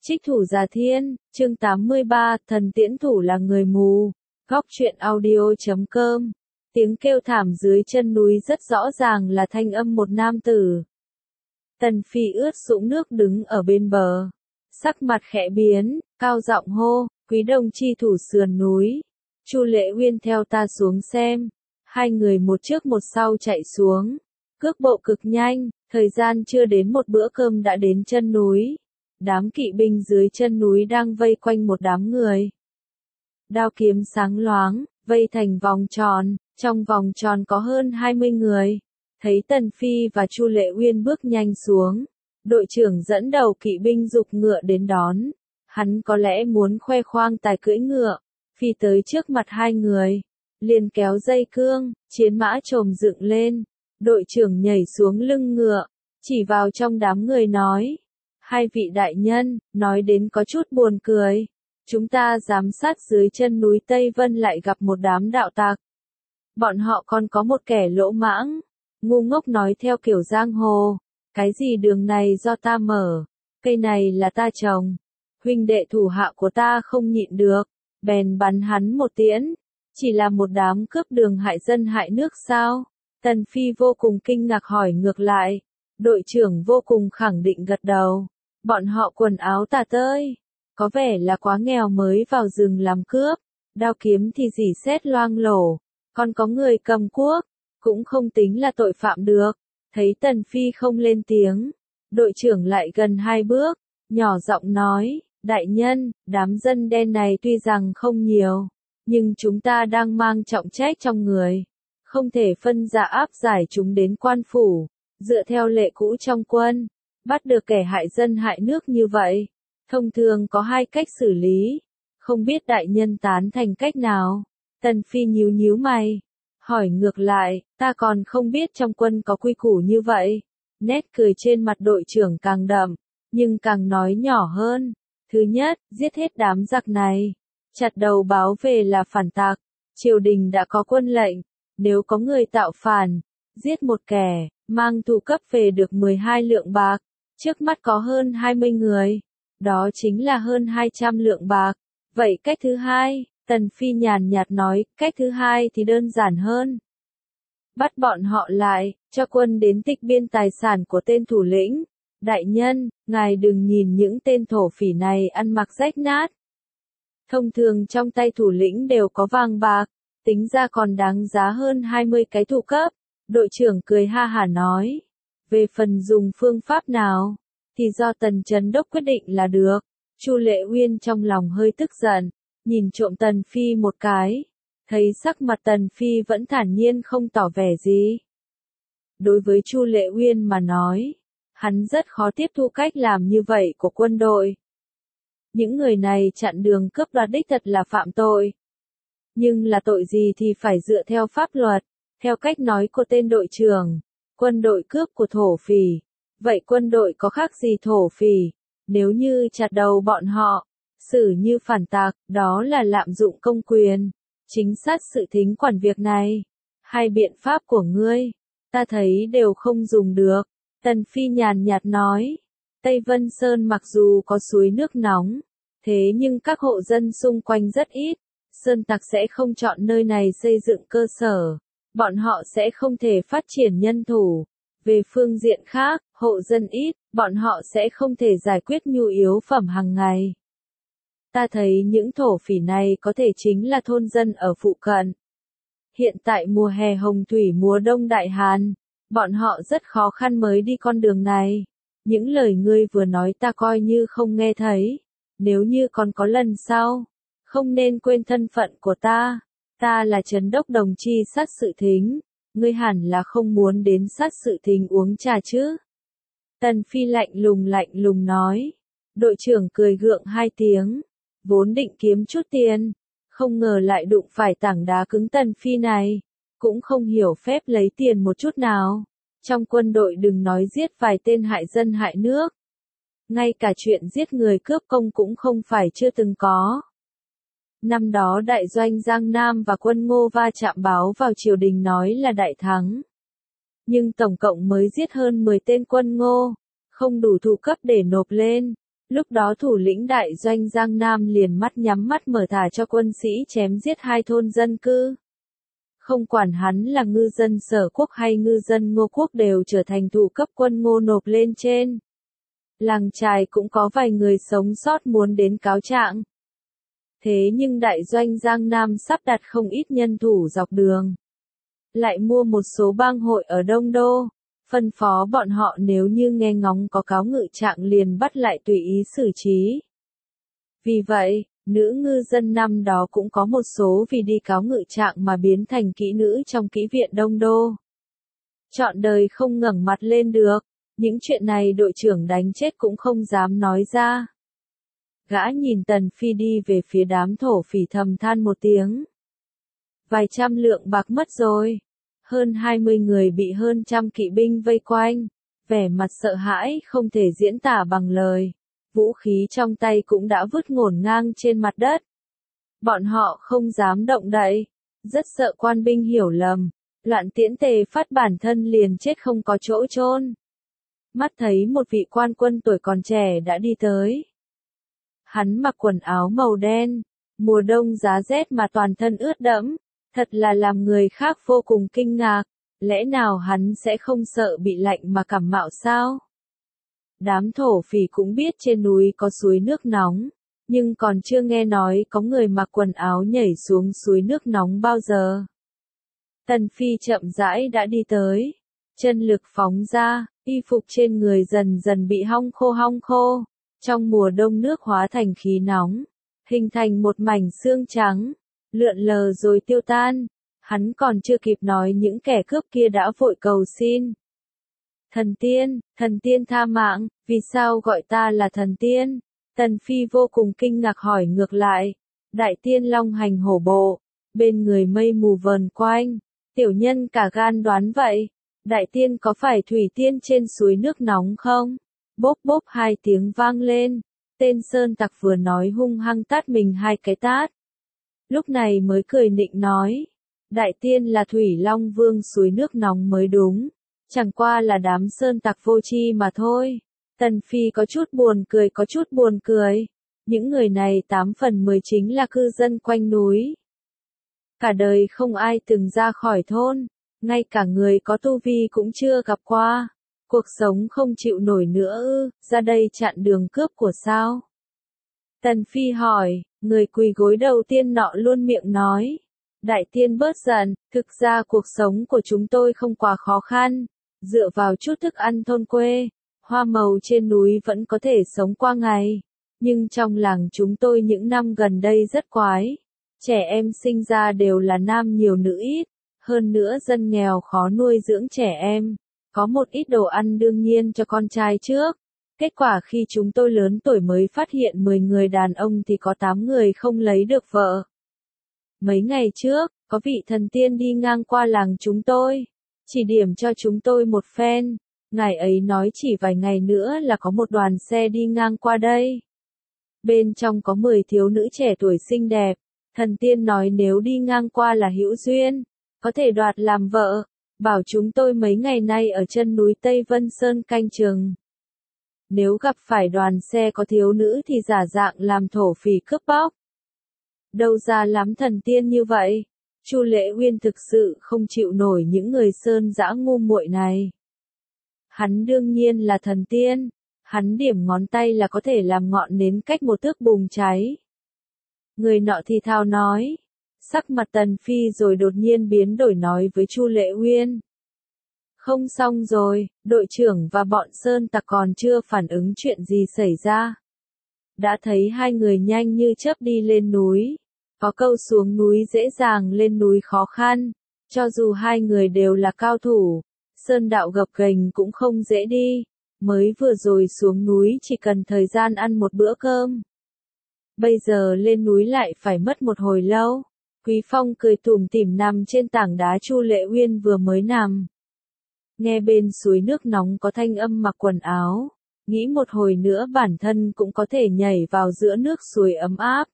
Trích thủ Già Thiên, chương 83, thần tiễn thủ là người mù. Góc truyện audio.com. Tiếng kêu thảm dưới chân núi rất rõ ràng là thanh âm một nam tử. Tần Phi ướt sũng nước đứng ở bên bờ. Sắc mặt khẽ biến, cao giọng hô, Quý Đồng chi thủ sườn núi. Chu Lệ Uyên theo ta xuống xem. Hai người một trước một sau chạy xuống. Cước bộ cực nhanh, thời gian chưa đến một bữa cơm đã đến chân núi. Đám kỵ binh dưới chân núi đang vây quanh một đám người. Đao kiếm sáng loáng, vây thành vòng tròn, trong vòng tròn có hơn 20 người. Thấy Tần Phi và Chu Lệ Uyên bước nhanh xuống, đội trưởng dẫn đầu kỵ binh giục ngựa đến đón. Hắn có lẽ muốn khoe khoang tài cưỡi ngựa, phi tới trước mặt hai người, liền kéo dây cương, chiến mã chồm dựng lên. Đội trưởng nhảy xuống lưng ngựa, chỉ vào trong đám người nói. Hai vị đại nhân, nói đến có chút buồn cười. Chúng ta giám sát dưới chân núi Tây Vân lại gặp một đám đạo tặc. Bọn họ còn có một kẻ lỗ mãng, ngu ngốc nói theo kiểu giang hồ. Cái gì đường này do ta mở, cây này là ta trồng. Huynh đệ thủ hạ của ta không nhịn được, bèn bắn hắn một tiễn. Chỉ là một đám cướp đường hại dân hại nước sao? Tần Phi vô cùng kinh ngạc hỏi ngược lại. Đội trưởng vô cùng khẳng định gật đầu. Bọn họ quần áo tả tơi, có vẻ là quá nghèo mới vào rừng làm cướp, đao kiếm thì rỉ sét loang lổ, còn có người cầm cuốc, cũng không tính là tội phạm được. Thấy Tần Phi không lên tiếng, đội trưởng lại gần hai bước, nhỏ giọng nói, đại nhân, đám dân đen này tuy rằng không nhiều, nhưng chúng ta đang mang trọng trách trong người, không thể phân ra áp giải chúng đến quan phủ, dựa theo lệ cũ trong quân. Bắt được kẻ hại dân hại nước như vậy, thông thường có hai cách xử lý, không biết đại nhân tán thành cách nào. Tần Phi nhíu nhíu mày, hỏi ngược lại, ta còn không biết trong quân có quy củ như vậy. Nét cười trên mặt đội trưởng càng đậm, nhưng càng nói nhỏ hơn. Thứ nhất, giết hết đám giặc này, chặt đầu báo về là phản tặc, triều đình đã có quân lệnh, nếu có người tạo phản, giết một kẻ, mang tù cấp về được 12 lượng bạc. Trước mắt có hơn 20 người, đó chính là hơn 200 lượng bạc. Vậy cách thứ hai, Tần Phi nhàn nhạt nói, cách thứ hai thì đơn giản hơn. Bắt bọn họ lại, cho quân đến tịch biên tài sản của tên thủ lĩnh. Đại nhân, ngài đừng nhìn những tên thổ phỉ này ăn mặc rách nát. Thông thường trong tay thủ lĩnh đều có vàng bạc, tính ra còn đáng giá hơn 20 cái thủ cấp. Đội trưởng cười ha hả nói. Về phần dùng phương pháp nào, thì do Tần Chấn Đốc quyết định là được. Chu Lệ Uyên trong lòng hơi tức giận, nhìn trộm Tần Phi một cái, thấy sắc mặt Tần Phi vẫn thản nhiên không tỏ vẻ gì. Đối với Chu Lệ Uyên mà nói, hắn rất khó tiếp thu cách làm như vậy của quân đội. Những người này chặn đường cướp đoạt đích thật là phạm tội. Nhưng là tội gì thì phải dựa theo pháp luật, theo cách nói của tên đội trưởng. Quân đội cướp của thổ phỉ. Vậy quân đội có khác gì thổ phỉ? Nếu như chặt đầu bọn họ, xử như phản tặc, đó là lạm dụng công quyền. Chính sát sự thính quản việc này. Hai biện pháp của ngươi, ta thấy đều không dùng được. Tần Phi nhàn nhạt nói. Tây Vân Sơn mặc dù có suối nước nóng, thế nhưng các hộ dân xung quanh rất ít. Sơn tặc sẽ không chọn nơi này xây dựng cơ sở. Bọn họ sẽ không thể phát triển nhân thủ. Về phương diện khác, hộ dân ít, bọn họ sẽ không thể giải quyết nhu yếu phẩm hàng ngày. Ta thấy những thổ phỉ này có thể chính là thôn dân ở phụ cận. Hiện tại mùa hè hồng thủy mùa đông đại hàn, bọn họ rất khó khăn mới đi con đường này. Những lời ngươi vừa nói ta coi như không nghe thấy. Nếu như còn có lần sau, không nên quên thân phận của ta. Ta là Trấn Đốc đồng chi sát sự thính, ngươi hẳn là không muốn đến sát sự thính uống trà chứ. Tần Phi lạnh lùng nói. Đội trưởng cười gượng hai tiếng, vốn định kiếm chút tiền, không ngờ lại đụng phải tảng đá cứng. Tần Phi này, cũng không hiểu phép lấy tiền một chút nào. Trong quân đội đừng nói giết vài tên hại dân hại nước. Ngay cả chuyện giết người cướp công cũng không phải chưa từng có. Năm đó đại doanh Giang Nam và quân Ngô va chạm báo vào triều đình nói là đại thắng. Nhưng tổng cộng mới giết hơn 10 tên quân Ngô, không đủ thủ cấp để nộp lên. Lúc đó thủ lĩnh đại doanh Giang Nam liền mắt nhắm mắt mở thả cho quân sĩ chém giết 2 thôn dân cư. Không quản hắn là ngư dân Sở Quốc hay ngư dân Ngô Quốc đều trở thành thủ cấp quân Ngô nộp lên trên. Làng trài cũng có vài người sống sót muốn đến cáo trạng. Thế nhưng đại doanh Giang Nam sắp đặt không ít nhân thủ dọc đường. Lại mua một số bang hội ở Đông Đô, phân phó bọn họ nếu như nghe ngóng có cáo ngự trạng liền bắt lại tùy ý xử trí. Vì vậy, nữ ngư dân năm đó cũng có một số vì đi cáo ngự trạng mà biến thành kỹ nữ trong kỹ viện Đông Đô. Trọn đời không ngẩng mặt lên được, những chuyện này đội trưởng đánh chết cũng không dám nói ra. Gã nhìn Tần Phi đi về phía đám thổ phỉ thầm than một tiếng. Vài trăm lượng bạc mất rồi. Hơn 20 người bị hơn trăm kỵ binh vây quanh, vẻ mặt sợ hãi không thể diễn tả bằng lời. Vũ khí trong tay cũng đã vứt ngổn ngang trên mặt đất. Bọn họ không dám động đậy, rất sợ quan binh hiểu lầm, loạn tiễn tề phát bản thân liền chết không có chỗ chôn. Mắt thấy một vị quan quân tuổi còn trẻ đã đi tới. Hắn mặc quần áo màu đen, mùa đông giá rét mà toàn thân ướt đẫm, thật là làm người khác vô cùng kinh ngạc, lẽ nào hắn sẽ không sợ bị lạnh mà cảm mạo sao? Đám thổ phỉ cũng biết trên núi có suối nước nóng, nhưng còn chưa nghe nói có người mặc quần áo nhảy xuống suối nước nóng bao giờ. Tần Phi chậm rãi đã đi tới, chân lực phóng ra, y phục trên người dần dần bị hong khô, trong mùa đông nước hóa thành khí nóng, hình thành một mảnh xương trắng, lượn lờ rồi tiêu tan, hắn còn chưa kịp nói những kẻ cướp kia đã vội cầu xin. Thần tiên tha mạng, vì sao gọi ta là thần tiên? Tần Phi vô cùng kinh ngạc hỏi ngược lại, đại tiên long hành hổ bộ, bên người mây mù vờn quanh, tiểu nhân cả gan đoán vậy, đại tiên có phải thủy tiên trên suối nước nóng không? Bốp bốp 2 tiếng vang lên, tên sơn tặc vừa nói hung hăng tát mình 2 cái tát. Lúc này mới cười nịnh nói, đại tiên là Thủy Long Vương suối nước nóng mới đúng, chẳng qua là đám sơn tặc vô tri mà thôi. Tần Phi có chút buồn cười, những người này 8 phần 10 chính là cư dân quanh núi. Cả đời không ai từng ra khỏi thôn, ngay cả người có tu vi cũng chưa gặp qua. Cuộc sống không chịu nổi nữa ư, ra đây chặn đường cướp của sao? Tần Phi hỏi, người quỳ gối đầu tiên nọ luôn miệng nói. Đại tiên bớt giận, thực ra cuộc sống của chúng tôi không quá khó khăn, dựa vào chút thức ăn thôn quê, hoa màu trên núi vẫn có thể sống qua ngày. Nhưng trong làng chúng tôi những năm gần đây rất quái. Trẻ em sinh ra đều là nam nhiều nữ ít, hơn nữa dân nghèo khó nuôi dưỡng trẻ em. Có một ít đồ ăn đương nhiên cho con trai trước. Kết quả khi chúng tôi lớn tuổi mới phát hiện 10 người đàn ông thì có 8 người không lấy được vợ. Mấy ngày trước, có vị thần tiên đi ngang qua làng chúng tôi, chỉ điểm cho chúng tôi một phen. Ngài ấy nói chỉ vài ngày nữa là có một đoàn xe đi ngang qua đây. Bên trong có 10 thiếu nữ trẻ tuổi xinh đẹp. Thần tiên nói nếu đi ngang qua là hữu duyên, có thể đoạt làm vợ. Bảo chúng tôi mấy ngày nay ở chân núi Tây Vân Sơn canh chừng. Nếu gặp phải đoàn xe có thiếu nữ thì giả dạng làm thổ phỉ cướp bóc. Đâu ra lắm thần tiên như vậy. Chu Lễ Uyên thực sự không chịu nổi những người sơn dã ngu muội này. Hắn đương nhiên là thần tiên, hắn điểm ngón tay là có thể làm ngọn nến cách một thước bùng cháy. Người nọ thì thào nói. Sắc mặt Tần Phi rồi đột nhiên biến đổi nói với Chu Lễ Uyên. Không xong rồi, đội trưởng và bọn sơn tặc còn chưa phản ứng chuyện gì xảy ra. Đã thấy 2 người nhanh như chớp đi lên núi. Có câu xuống núi dễ dàng lên núi khó khăn. Cho dù 2 người đều là cao thủ, sơn đạo gập ghềnh cũng không dễ đi. Mới vừa rồi xuống núi chỉ cần thời gian ăn một bữa cơm. Bây giờ lên núi lại phải mất một hồi lâu. Quý Phong cười tủm tỉm nằm trên tảng đá Chu Lễ Uyên vừa mới nằm. Nghe bên suối nước nóng có thanh âm mặc quần áo, nghĩ một hồi nữa bản thân cũng có thể nhảy vào giữa nước suối ấm áp.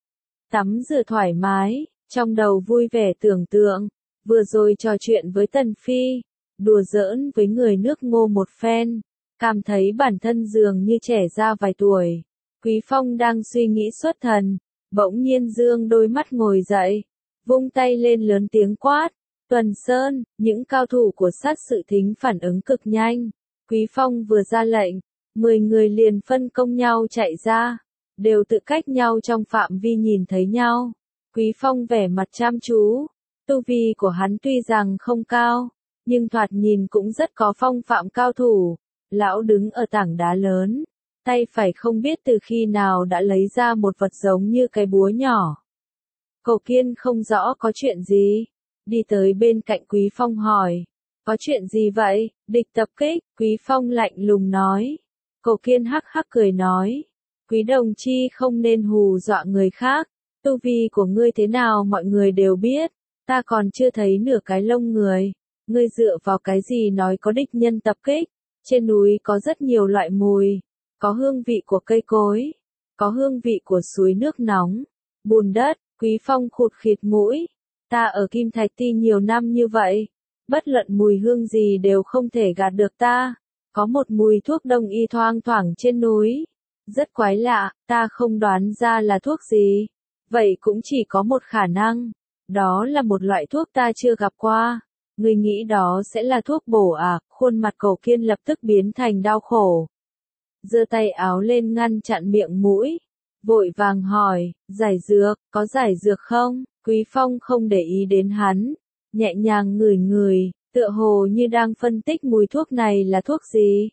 Tắm rửa thoải mái, trong đầu vui vẻ tưởng tượng, vừa rồi trò chuyện với Tần Phi, đùa giỡn với người nước Ngô một phen, cảm thấy bản thân dường như trẻ ra vài tuổi. Quý Phong đang suy nghĩ xuất thần, bỗng nhiên dương đôi mắt ngồi dậy, vung tay lên lớn tiếng quát, Tuần Sơn, những cao thủ của sát sự thính phản ứng cực nhanh. Quý Phong vừa ra lệnh, 10 người liền phân công nhau chạy ra, đều tự cách nhau trong phạm vi nhìn thấy nhau. Quý Phong vẻ mặt chăm chú, tu vi của hắn tuy rằng không cao, nhưng thoạt nhìn cũng rất có phong phạm cao thủ. Lão đứng ở tảng đá lớn, tay phải không biết từ khi nào đã lấy ra một vật giống như cái búa nhỏ. Cổ Kiên không rõ có chuyện gì, đi tới bên cạnh Quý Phong hỏi, có chuyện gì vậy? Địch tập kích, Quý Phong lạnh lùng nói. Cổ Kiên hắc hắc cười nói, Quý đồng chi không nên hù dọa người khác, tu vi của ngươi thế nào mọi người đều biết, ta còn chưa thấy nửa cái lông người, ngươi dựa vào cái gì nói có địch nhân tập kích? Trên núi có rất nhiều loại mùi, có hương vị của cây cối, có hương vị của suối nước nóng, bùn đất. Quý Phong khụt khịt mũi, ta ở Kim Thạch Ti nhiều năm như vậy, bất luận mùi hương gì đều không thể gạt được ta, có một mùi thuốc đông y thoang thoảng trên núi, rất quái lạ, ta không đoán ra là thuốc gì, vậy cũng chỉ có một khả năng, đó là một loại thuốc ta chưa gặp qua, ngươi nghĩ đó sẽ là thuốc bổ à? Khuôn mặt Cổ Kiên lập tức biến thành đau khổ, giơ tay áo lên ngăn chặn miệng mũi. Vội vàng hỏi, giải dược, có giải dược không? Quý Phong không để ý đến hắn, nhẹ nhàng ngửi ngửi, tựa hồ như đang phân tích mùi thuốc này là thuốc gì.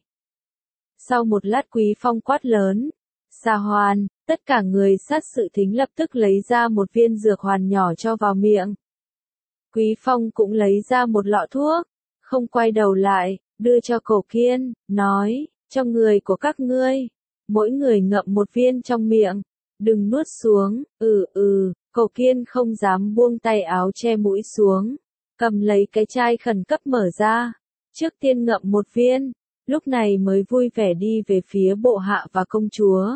Sau một lát Quý Phong quát lớn, Sa Hoàn, tất cả người sát sự thính lập tức lấy ra một viên dược hoàn nhỏ cho vào miệng. Quý Phong cũng lấy ra một lọ thuốc, không quay đầu lại, đưa cho Cổ Kiên, nói, cho người của các ngươi. Mỗi người ngậm một viên trong miệng, đừng nuốt xuống, Cổ Kiên không dám buông tay áo che mũi xuống, cầm lấy cái chai khẩn cấp mở ra, trước tiên ngậm một viên, lúc này mới vui vẻ đi về phía bộ hạ và công chúa.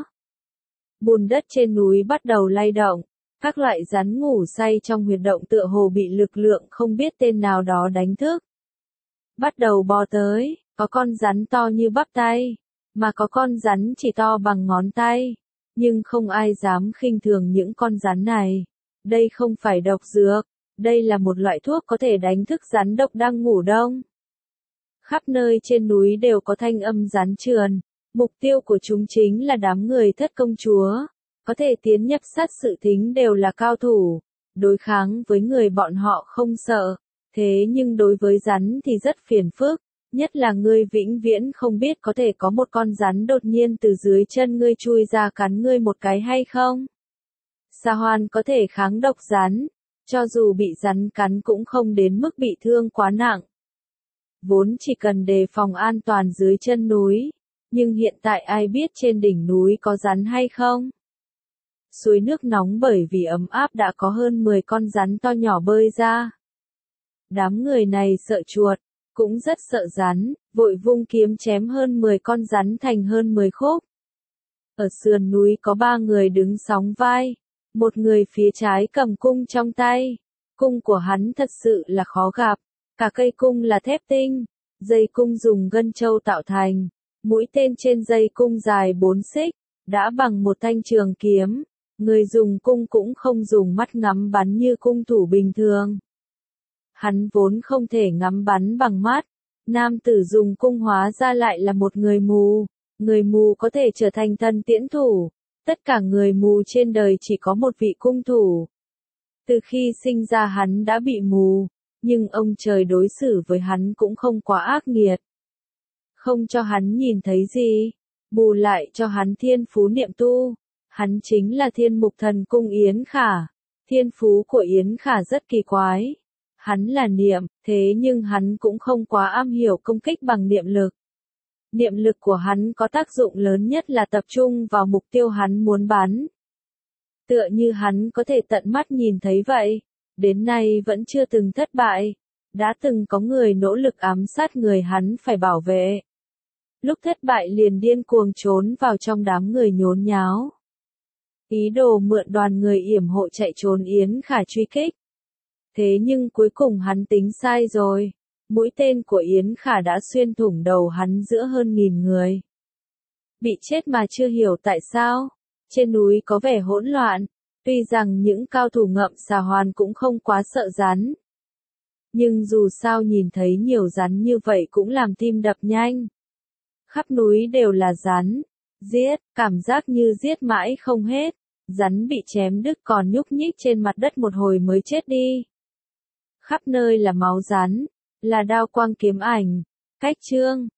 Bùn đất trên núi bắt đầu lay động, các loại rắn ngủ say trong huyệt động tựa hồ bị lực lượng không biết tên nào đó đánh thức. Bắt đầu bò tới, có con rắn to như bắp tay. Mà có con rắn chỉ to bằng ngón tay, nhưng không ai dám khinh thường những con rắn này. Đây không phải độc dược, đây là một loại thuốc có thể đánh thức rắn độc đang ngủ đông. Khắp nơi trên núi đều có thanh âm rắn trườn, mục tiêu của chúng chính là đám người Thất công chúa, có thể tiến nhập sát sự thính đều là cao thủ, đối kháng với người bọn họ không sợ, thế nhưng đối với rắn thì rất phiền phức. Nhất là ngươi vĩnh viễn không biết có thể có một con rắn đột nhiên từ dưới chân ngươi chui ra cắn ngươi một cái hay không. Sa Hoàn có thể kháng độc rắn, cho dù bị rắn cắn cũng không đến mức bị thương quá nặng. Vốn chỉ cần đề phòng an toàn dưới chân núi, nhưng hiện tại ai biết trên đỉnh núi có rắn hay không. Suối nước nóng bởi vì ấm áp đã có hơn 10 con rắn to nhỏ bơi ra. Đám người này sợ chuột, cũng rất sợ rắn, vội vung kiếm chém hơn 10 con rắn thành hơn 10 khúc. Ở sườn núi có 3 người đứng sóng vai, một người phía trái cầm cung trong tay, cung của hắn thật sự là khó gặp, cả cây cung là thép tinh, dây cung dùng gân trâu tạo thành, mũi tên trên dây cung dài 4 xích, đã bằng một thanh trường kiếm, người dùng cung cũng không dùng mắt ngắm bắn như cung thủ bình thường. Hắn vốn không thể ngắm bắn bằng mắt, nam tử dùng cung hóa ra lại là một người mù có thể trở thành thần tiễn thủ, tất cả người mù trên đời chỉ có một vị cung thủ. Từ khi sinh ra hắn đã bị mù, nhưng ông trời đối xử với hắn cũng không quá ác nghiệt. Không cho hắn nhìn thấy gì, bù lại cho hắn thiên phú niệm tu, hắn chính là thiên mục thần cung Yến Khả. Thiên phú của Yến Khả rất kỳ quái. Hắn là niệm, thế nhưng hắn cũng không quá am hiểu công kích bằng niệm lực. Niệm lực của hắn có tác dụng lớn nhất là tập trung vào mục tiêu hắn muốn bắn. Tựa như hắn có thể tận mắt nhìn thấy vậy, đến nay vẫn chưa từng thất bại, đã từng có người nỗ lực ám sát người hắn phải bảo vệ. Lúc thất bại liền điên cuồng trốn vào trong đám người nhốn nháo. Ý đồ mượn đoàn người yểm hộ chạy trốn Yến Khả truy kích. Thế nhưng cuối cùng hắn tính sai rồi, mũi tên của Yến Khả đã xuyên thủng đầu hắn giữa hơn 1000 người. Bị chết mà chưa hiểu tại sao, Trên núi có vẻ hỗn loạn, tuy rằng những cao thủ ngậm xà hoàn cũng không quá sợ rắn. Nhưng dù sao nhìn thấy nhiều rắn như vậy cũng làm tim đập nhanh. Khắp núi đều là rắn, giết, cảm giác như giết mãi không hết. Rắn bị chém đứt còn nhúc nhích trên mặt đất một hồi mới chết đi. Khắp nơi là máu rắn, là đao quang kiếm ảnh. Cách chương